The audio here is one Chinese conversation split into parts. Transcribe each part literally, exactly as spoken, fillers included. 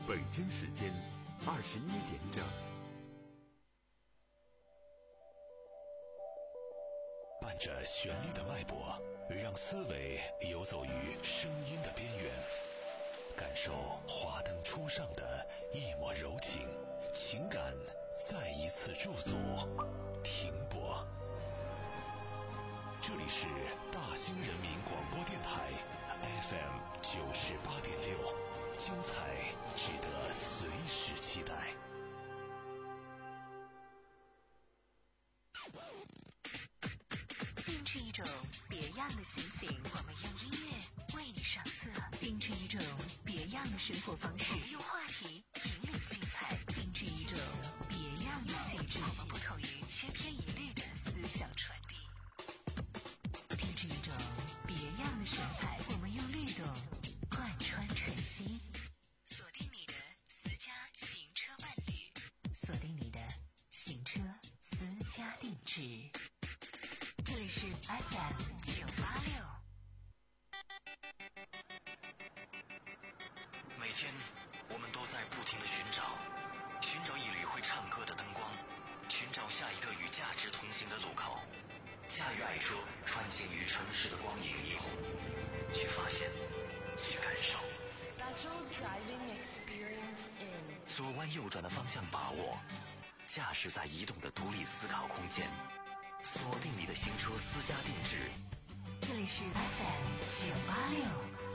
北京时间二十一点整。 伴着旋律的脉搏，让思维游走于声音的边缘，感受华灯初上的一抹柔情，情感再一次驻足停泊。这里是大兴人民广播电台 F M 九十八点六，精彩值得随时期待。 定制一种别样的心情，我们用音乐为你上色；定制一种别样的生活方式，我们用话题引领精彩；定制一种别样的气质，我们不同于千篇一律的思想传递；定制一种别样的神采，我们用律动贯穿晨曦。锁定你的私家行车伴侣，锁定你的行车私家定制。这里是 F M 九八六。 每天我们都在不停地寻找，寻找一缕会唱歌的灯光，寻找下一个与价值同行的路口。驾驭爱车，穿行于城市的光影霓虹，去发现，去感受。 Special driving experience in 左弯右转的方向把握，驾驶在移动的独立思考空间。锁定你的行车私家定制， 这里是 F M 九八六。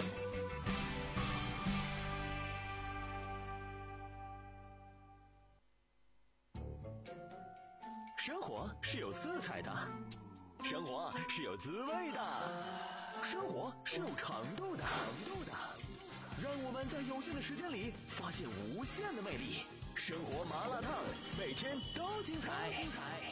生活是有色彩的，生活是有滋味的，生活是有长度的，长度的。让我们在有限的时间里发现无限的魅力。生活麻辣烫，每天都精彩，精彩。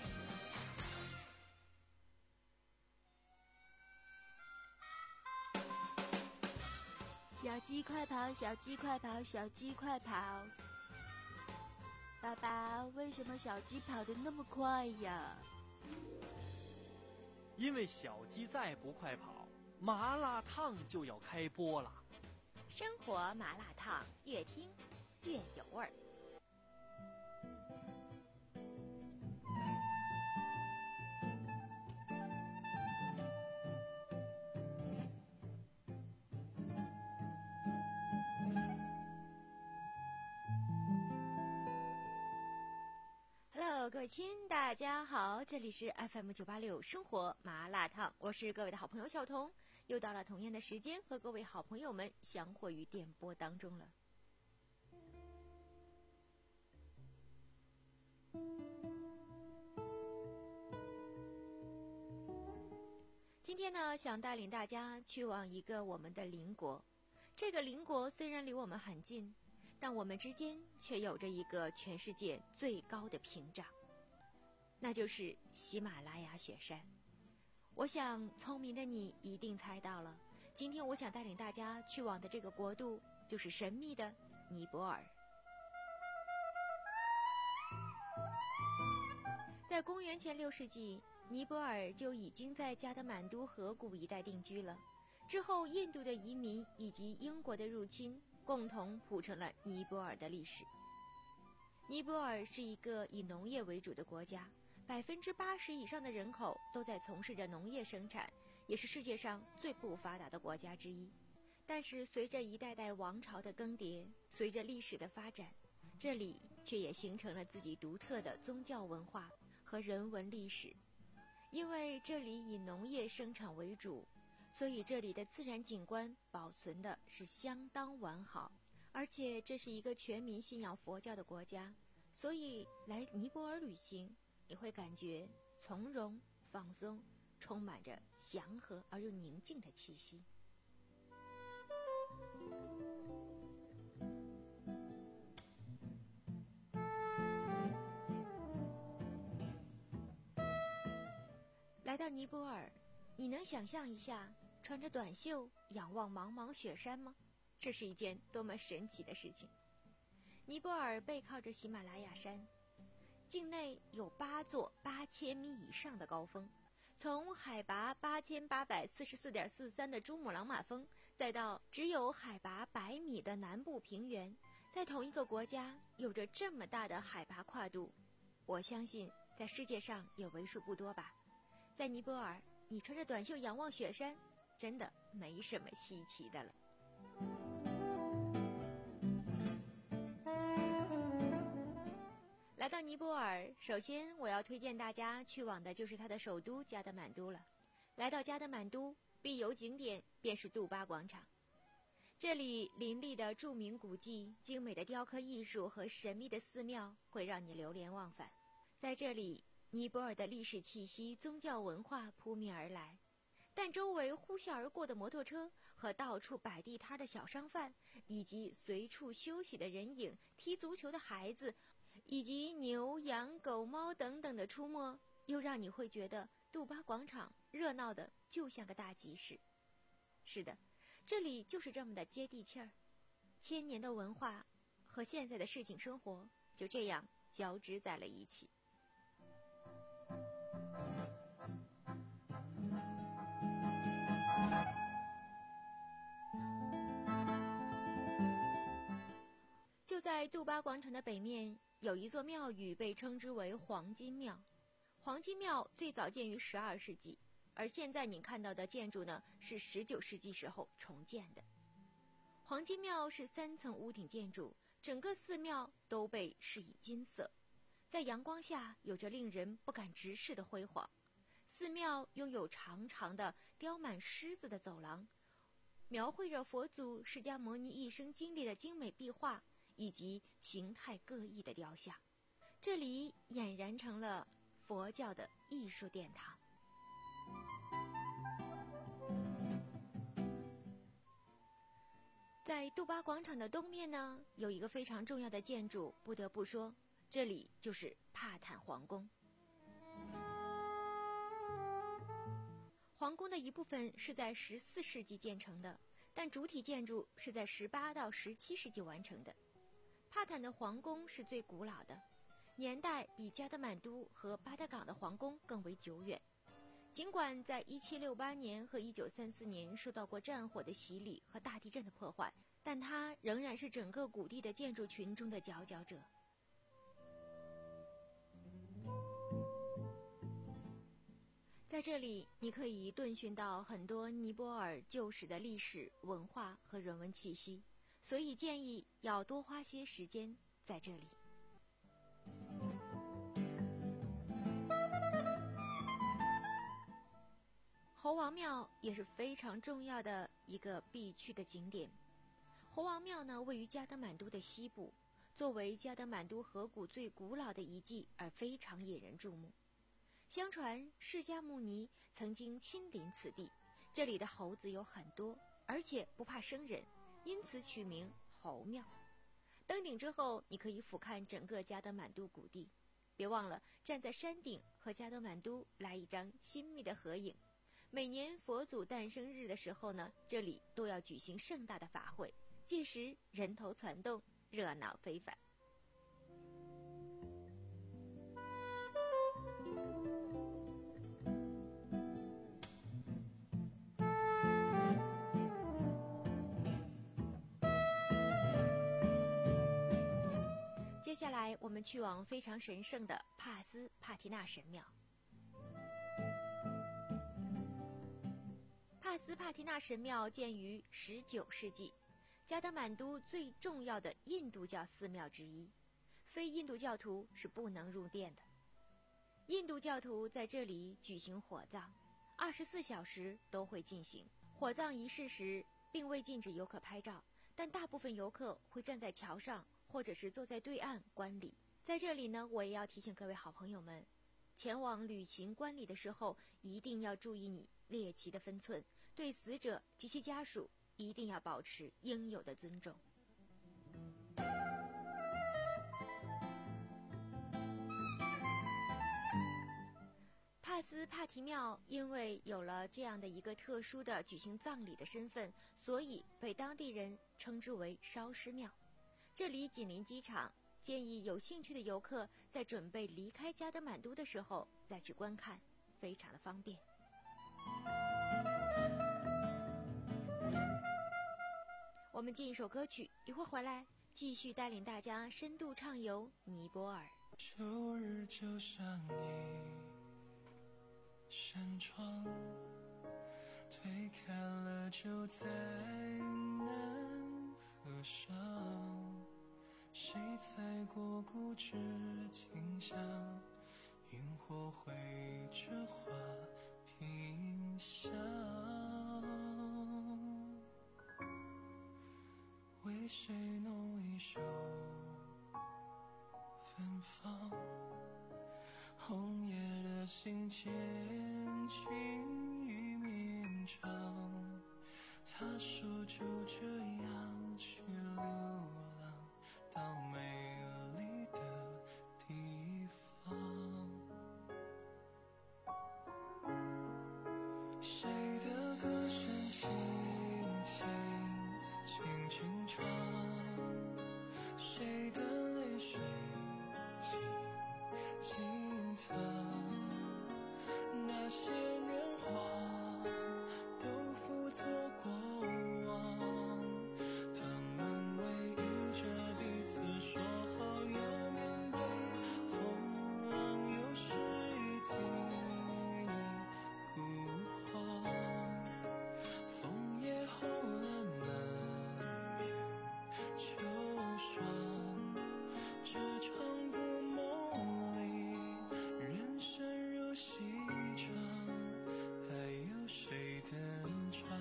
小鸡快跑，小鸡快跑，小鸡快跑！爸爸，为什么小鸡跑得那么快呀？ 因为小鸡再不快跑，麻辣烫就要开播了。 生活麻辣烫，越听越有味儿。各位亲，大家好，这里是 F M 九八六生活麻辣烫，我是各位的好朋友小彤，又到了同样的时间和各位好朋友们相会于电波当中了。今天呢，想带领大家去往一个我们的邻国，这个邻国虽然离我们很近，但我们之间却有着一个全世界最高的屏障，那就是喜马拉雅雪山。我想聪明的你一定猜到了，今天我想带领大家去往的这个国度就是神秘的尼泊尔。在公元前六世纪，尼泊尔就已经在加德满都河谷一带定居了，之后印度的移民以及英国的入侵共同谱成了尼泊尔的历史。尼泊尔是一个以农业为主的国家，百分之八十以上的人口都在从事着农业生产，也是世界上最不发达的国家之一。但是随着一代代王朝的更迭，随着历史的发展，这里却也形成了自己独特的宗教文化和人文历史。因为这里以农业生产为主，所以这里的自然景观保存的是相当完好，而且这是一个全民信仰佛教的国家，所以来尼泊尔旅行你会感觉从容放松，充满着祥和而又宁静的气息。来到尼泊尔，你能想象一下穿着短袖仰望茫茫雪山吗？这是一件多么神奇的事情。尼泊尔背靠着喜马拉雅山，境内有八座八千米以上的高峰，从海拔八千八百四十四点四三的珠穆朗玛峰，再到只有海拔百米的南部平原， 在同一个国家有着这么大的海拔跨度，我相信在世界上也为数不多吧。在尼泊尔，你穿着短袖仰望雪山，真的没什么稀奇的了。来到尼泊尔，首先我要推荐大家去往的就是它的首都加德满都了。来到加德满都，必游景点便是杜巴广场。这里林立的著名古迹、精美的雕刻艺术和神秘的寺庙会让你流连忘返。在这里，尼泊尔的历史气息、宗教文化扑面而来，但周围呼啸而过的摩托车和到处摆地摊的小商贩，以及随处休息的人影、踢足球的孩子，以及牛、羊、狗、猫等等的出没，又让你会觉得杜巴广场热闹的就像个大集市。是的，这里就是这么的接地气儿，千年的文化和现在的市井生活就这样交织在了一起。就在杜巴广场的北面，有一座庙宇被称之为黄金庙。黄金庙最早建于十二世纪，而现在你看到的建筑呢，是十九世纪时候重建的。黄金庙是三层屋顶建筑，整个寺庙都被饰以金色，在阳光下有着令人不敢直视的辉煌。寺庙拥有长长的雕满狮子的走廊，描绘着佛祖释迦牟尼一生经历的精美壁画，以及形态各异的雕像。这里俨然成了佛教的艺术殿堂。在杜巴广场的东面呢，有一个非常重要的建筑，不得不说，这里就是帕坦皇宫。皇宫的一部分是在十四世纪建成的，但主体建筑是在十八到十七世纪完成的。帕坦的皇宫是最古老的，年代比加德满都和巴德港的皇宫更为久远。尽管在一七六八年和一九三四年受到过战火的洗礼和大地震的破坏，但它仍然是整个古地的建筑群中的佼佼者。在这里，你可以顿寻到很多尼泊尔旧时的历史、文化和人文气息，所以建议要多花些时间在这里。猴王庙也是非常重要的一个必去的景点。猴王庙呢，位于加德满都的西部，作为加德满都河谷最古老的遗迹而非常引人注目。相传释迦牟尼曾经亲临此地，这里的猴子有很多，而且不怕生人，因此取名猴庙。登顶之后，你可以俯瞰整个加德满都谷地，别忘了站在山顶和加德满都来一张亲密的合影。每年佛祖诞生日的时候呢，这里都要举行盛大的法会，届时人头攒动，热闹非凡。接下来我们去往非常神圣的帕斯帕提纳神庙。帕斯帕提纳神庙建于十九世纪，加德满都最重要的印度教寺庙之一，非印度教徒是不能入殿的。印度教徒在这里举行火葬，二十四小时都会进行。火葬仪式时，并未禁止游客拍照，但大部分游客会站在桥上，或者是坐在对岸观礼。在这里呢，我也要提醒各位好朋友们，前往旅行观礼的时候，一定要注意你猎旗的分寸，对死者及其家属一定要保持应有的尊重。帕斯帕提庙因为有了这样的一个特殊的举行葬礼的身份，所以被当地人称之为烧尸庙。这里紧邻机场，建议有兴趣的游客在准备离开加德满都的时候再去观看，非常的方便。我们进一首歌曲，一会儿回来继继续带领大家深度畅游尼泊尔。 秋日就像一扇窗，推开了就再难合上，谁踩过固执清香，萤火绘着花屏香，为谁弄一首芬芳，红叶的信笺轻语绵长，他说就这样去流浪到美丽的地方，谁的歌声轻轻轻轻唱，谁的泪水静静藏，那些年华都付作过往，他们偎依着彼此说好要面对风浪，有时一听孤荒，枫叶红了满面秋霜，这场故梦里人生如戏场，还有谁登场？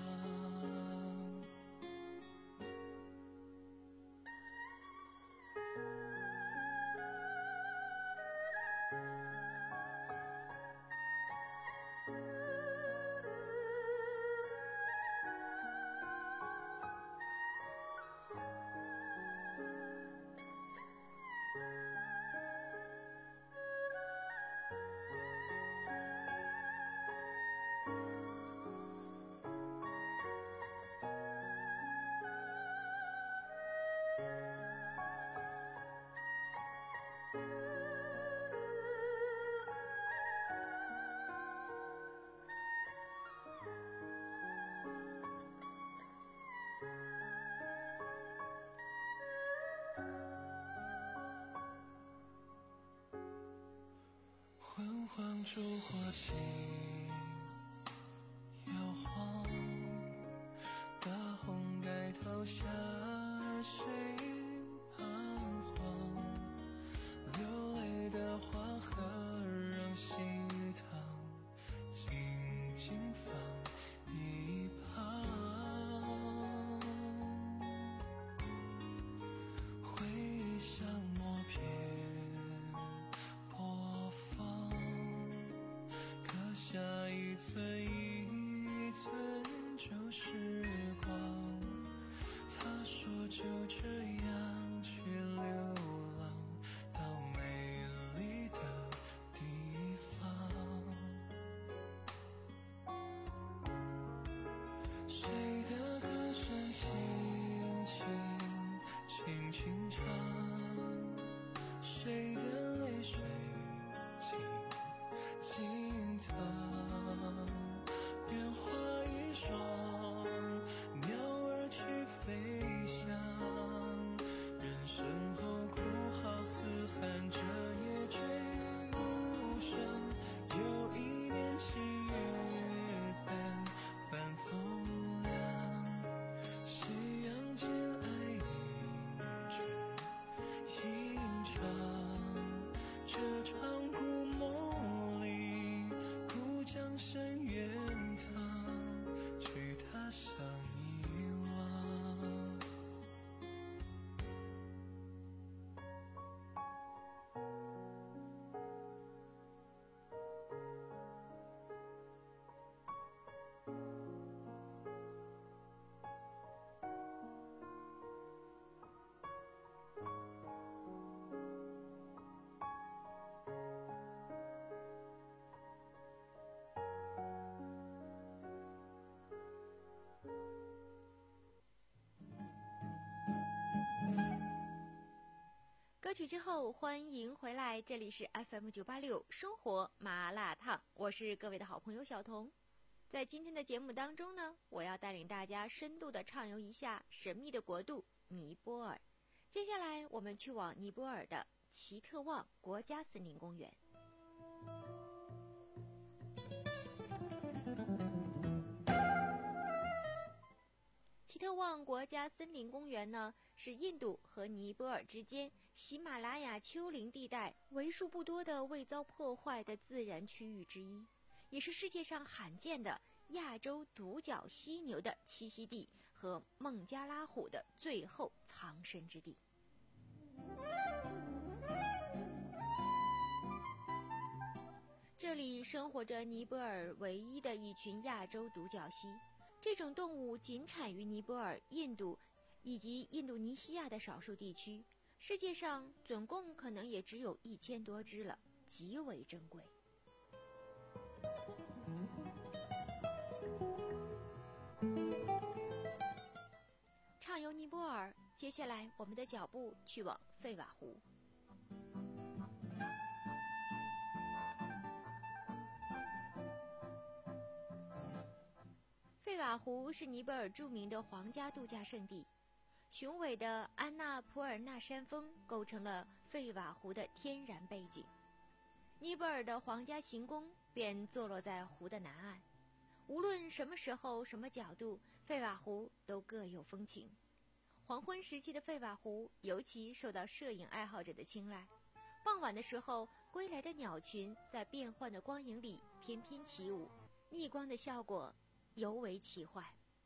昏黄烛火轻摇晃，大红盖头下谁彷徨，流泪的花和让喜糖静静放一旁，回忆像默片播放，刻下一寸一寸旧时光，他说就这样去流浪到美丽的地方，谁的歌声轻轻轻轻唱，谁的泪水静静藏，愿花一双，鸟儿去飞翔，人生后哭号嘶喊着也追不上，有一点七月半半风凉，夕阳间爱一直吟唱，这场故梦里故将深远堂，去他乡遗忘。 歌曲之后，欢迎回来，这里是 F M 九八六生活麻辣烫，我是各位的好朋友小彤。在今天的节目当中呢，我要带领大家深度的畅游一下神秘的国度尼泊尔。 接下来我们去往尼泊尔的奇特旺国家森林公园。奇特旺国家森林公园呢，是印度和尼泊尔之间喜马拉雅丘陵地带为数不多的未遭破坏的自然区域之一，也是世界上罕见的亚洲独角犀牛的栖息地和孟加拉虎的最后藏身之地。这里生活着尼泊尔唯一的一群亚洲独角犀，这种动物仅产于尼泊尔、印度以及印度尼西亚的少数地区，世界上总共可能也只有一千多只了，极为珍贵。畅游尼泊尔，接下来我们的脚步去往费瓦湖。费瓦湖是尼泊尔著名的皇家度假胜地，雄伟的安纳普尔纳山峰构成了费瓦湖的天然背景。尼泊尔的皇家行宫便坐落在湖的南岸，无论什么时候、什么角度，费瓦湖都各有风情。黄昏时期的费瓦湖尤其受到摄影爱好者的青睐。傍晚的时候，归来的鸟群在变幻的光影里翩翩起舞，逆光的效果尤为奇幻。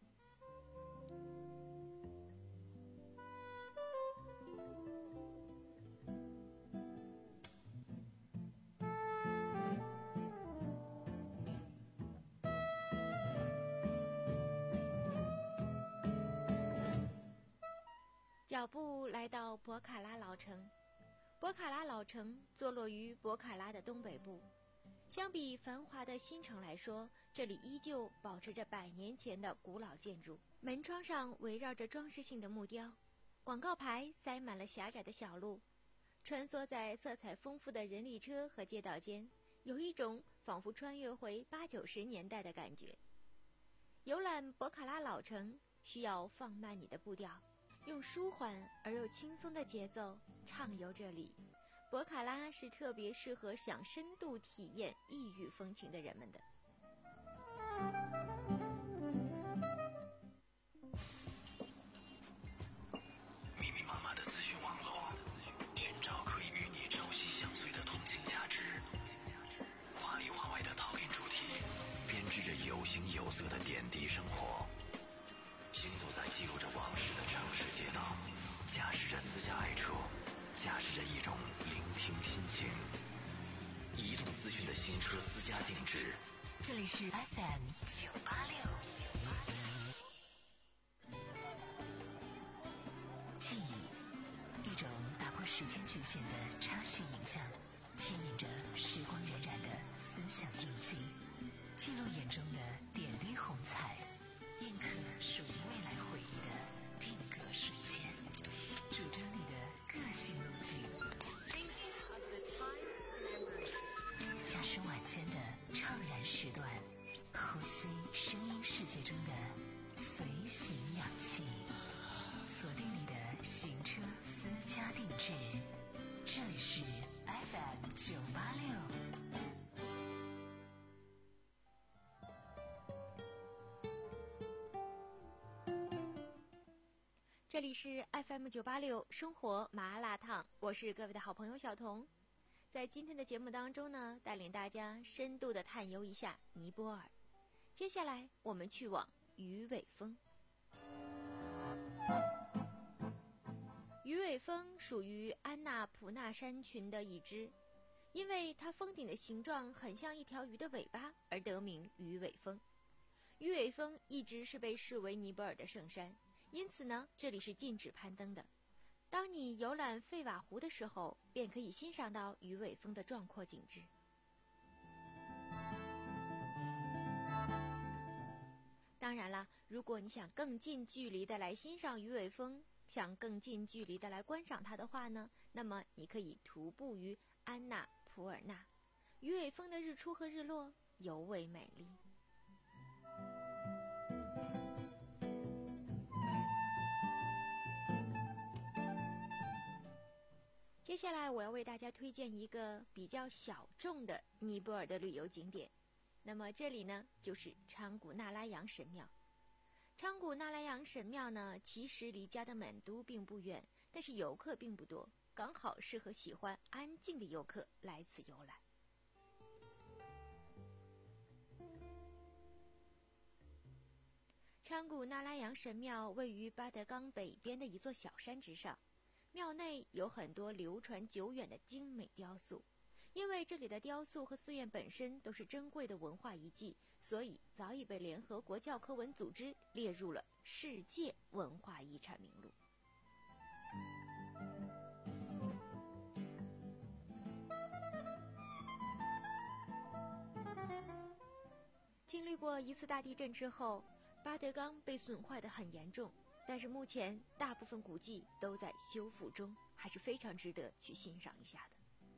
脚步来到博卡拉老城。博卡拉老城坐落于博卡拉的东北部，相比繁华的新城来说，这里依旧保持着百年前的古老建筑，门窗上围绕着装饰性的木雕，广告牌塞满了狭窄的小路，穿梭在色彩丰富的人力车和街道间，有一种仿佛穿越回八九十年代的感觉。游览博卡拉老城需要放慢你的步调，用舒缓而又轻松的节奏畅游这里。博卡拉是特别适合想深度体验异域风情的人们的。 密密麻麻的资讯网络，寻找可以与你朝夕相随的同性价值。华里华外的导演主题，编织着有形有色的点滴生活。行走在记录着往事的城市街道，驾驶着私家爱车，驾驶着一种聆听心情。移动资讯的新车私家定制， 这里是 F M 九八六。记忆，一种打破时间局限的插叙影像，牵引着时光荏苒的思想印记，记录眼中的点滴红彩，印刻属于未来回忆的定格瞬间，主张你的个性路径。驾驶晚间的怅然时段，呼吸声音世界中的随行氧气，锁定你的行车私家定制。这里是 F M 九八六。这里是 F M 九八六生活麻辣烫，我是各位的好朋友小彤。在今天的节目当中呢，带领大家深度的探游一下尼泊尔。接下来我们去往鱼尾峰。鱼尾峰属于安纳普纳山群的一支，因为它峰顶的形状很像一条鱼的尾巴而得名鱼尾峰。鱼尾峰一直是被视为尼泊尔的圣山，因此呢，这里是禁止攀登的。当你游览费瓦湖的时候，便可以欣赏到鱼尾峰的壮阔景致。当然了，如果你想更近距离的来欣赏鱼尾峰，想更近距离的来观赏它的话呢，那么你可以徒步于安纳普尔纳。鱼尾峰的日出和日落尤为美丽。 接下来我要为大家推荐一个比较小众的尼泊尔的旅游景点，那么这里呢就是昌古纳拉扬神庙。昌古纳拉扬神庙呢其实离加德满都并不远，但是游客并不多，刚好适合喜欢安静的游客来此游览。昌古纳拉扬神庙位于巴德冈北边的一座小山之上，庙内有很多流传久远的精美雕塑。因为这里的雕塑和寺院本身都是珍贵的文化遗迹，所以早已被联合国教科文组织列入了世界文化遗产名录。经历过一次大地震之后，巴德冈被损坏得很严重，但是目前大部分古迹都在修复中，还是非常值得去欣赏一下的。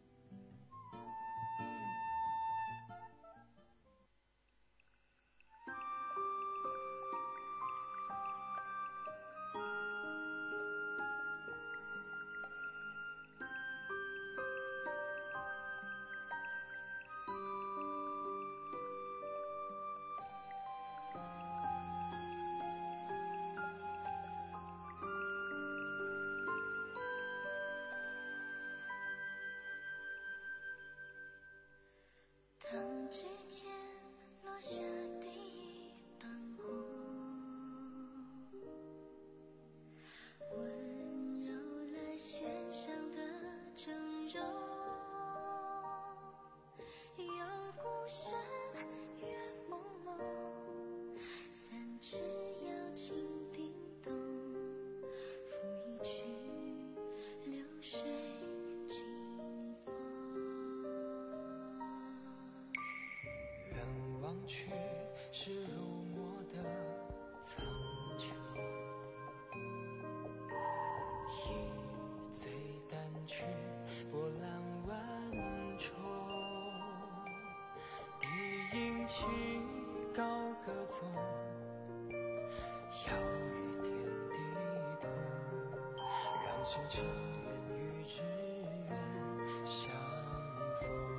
当指尖落下第一瓣红，温柔了线上的整容，有孤身越朦胧，三尺瑶琴叮咚，拂一曲流水望去是入墨的苍穹，一醉丹曲波澜万重，低吟起高歌纵，要与天地同，让星辰缘与日月相逢。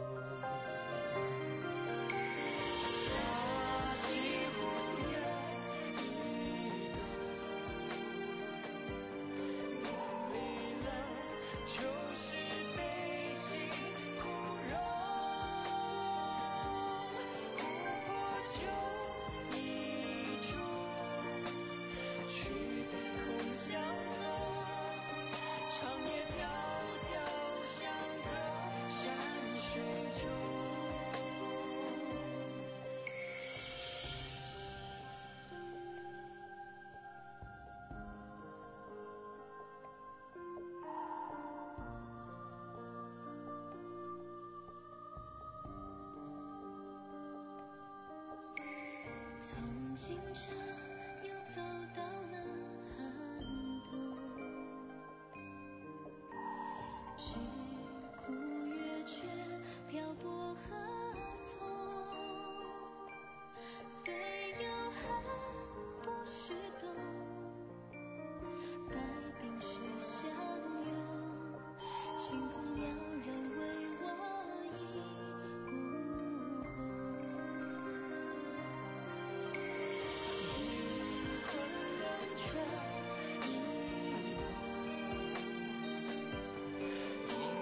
从行者又走到了寒冬，只顾月缺漂泊何从？虽有恨不许动，待冰雪相拥，晴空了然为我一孤鸿。一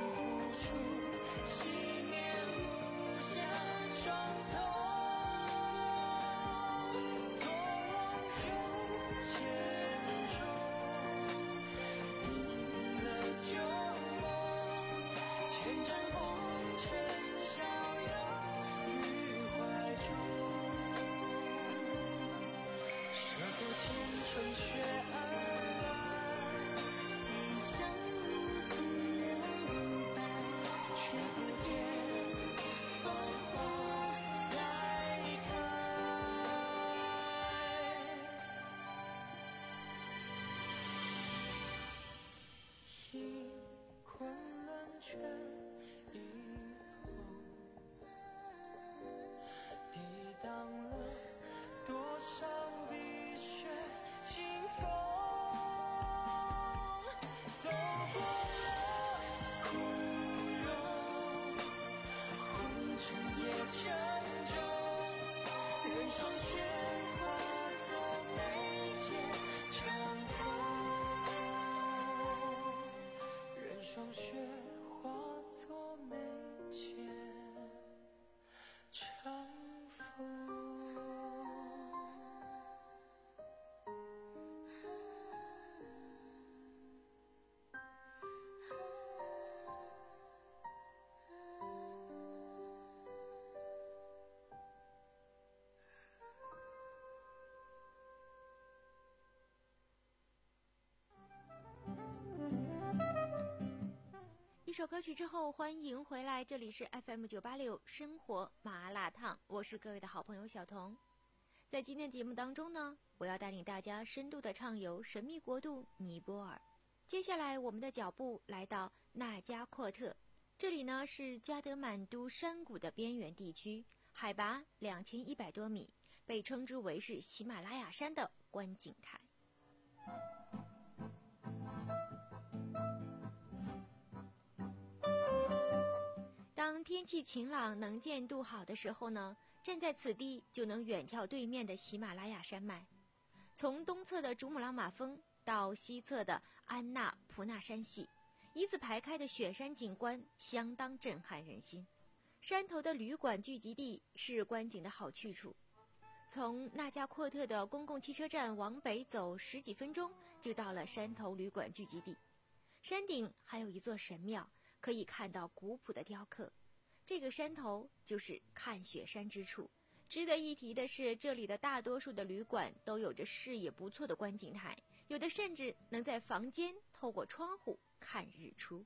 霜雪化作眉间长风。 一首歌曲之后，欢迎回来，这里是 F M 九八六生活麻辣烫，我是各位的好朋友小童。在今天节目当中呢，我要带领大家深度的畅游神秘国度尼泊尔。接下来我们的脚步来到纳加阔特，这里呢是加德满都山谷的边缘地区，海拔两千一百多米，被称之为是喜马拉雅山的观景台。当天气晴朗能见度好的时候呢，站在此地就能远眺对面的喜马拉雅山脉，从东侧的珠穆朗玛峰到西侧的安纳普纳山系，一字排开的雪山景观相当震撼人心。山头的旅馆聚集地是观景的好去处，从纳加阔特的公共汽车站往北走十几分钟就到了山头旅馆聚集地。山顶还有一座神庙，可以看到古朴的雕刻。这个山头就是看雪山之处。值得一提的是，这里的大多数的旅馆都有着视野不错的观景台，有的甚至能在房间透过窗户看日出。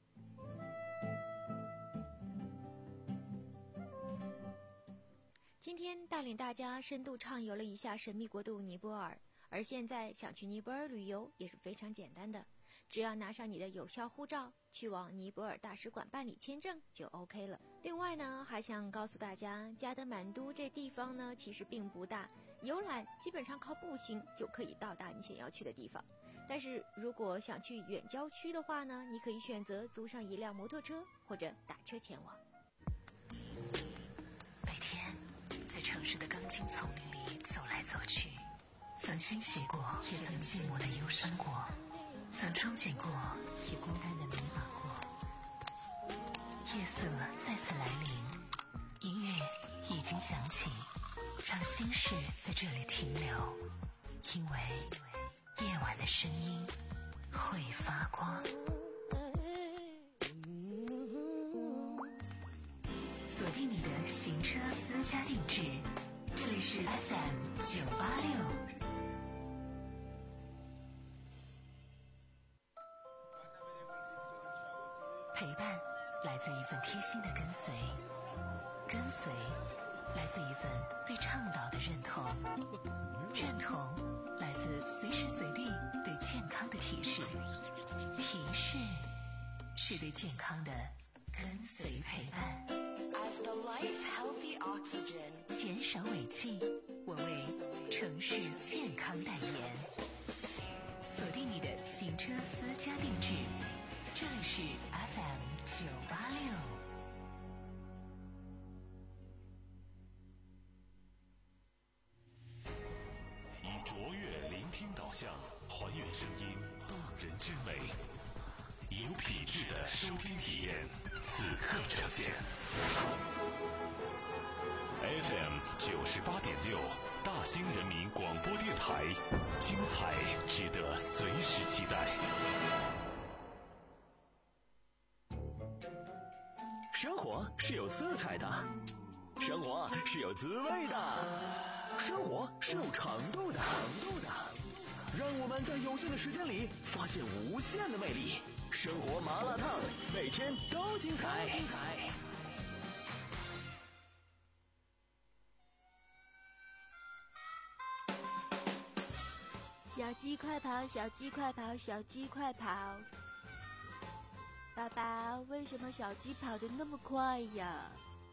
今天带领大家深度畅游了一下神秘国度尼泊尔，而现在想去尼泊尔旅游也是非常简单的，只要拿上你的有效护照，去往尼泊尔大使馆办理签证就 OK 了。另外呢，还想告诉大家，加德满都这地方呢其实并不大，游览基本上靠步行就可以到达你想要去的地方。但是如果想去远郊区的话呢，你可以选择租上一辆摩托车或者打车前往。 每天在城市的钢筋丛林里走来走去，曾欣喜过，也曾寂寞的忧伤过，曾憧憬过，也孤单的迷茫过。夜色再次来临，音乐已经响起，让心事在这里停留，因为夜晚的声音会发光。锁定你的行车私家定制，这里是 F M 九八六。陪伴来自一份贴心的跟随，跟随来自一份对倡导的认同，认同来自随时随地对健康的提示，提示是对健康的跟随陪伴。 As the life healthy oxygen， 减少尾气，我为城市健康代言。锁定你的行车私家定制，这里是 F M 九八六。 以卓越聆听导向，还原声音动人之美，有品质的收听体验，此刻呈现。F M 九十八点六，大兴人民广播电台，精彩值得随时期待。 生活是有色彩的，生活是有滋味的，生活是有长度的，长度的。让我们在有限的时间里发现无限的魅力。生活麻辣烫，每天都精彩。精彩。 小鸡快跑，小鸡快跑，小鸡快跑！爸爸，为什么小鸡跑得那么快呀？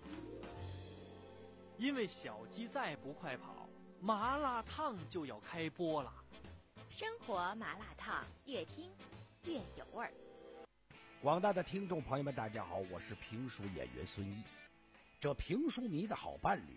因为小鸡再不快跑，麻辣烫就要开播了。 生活麻辣烫，越听越有味儿。 广大的听众朋友们，大家好，我是评书演员孙一。这评书迷的好伴侣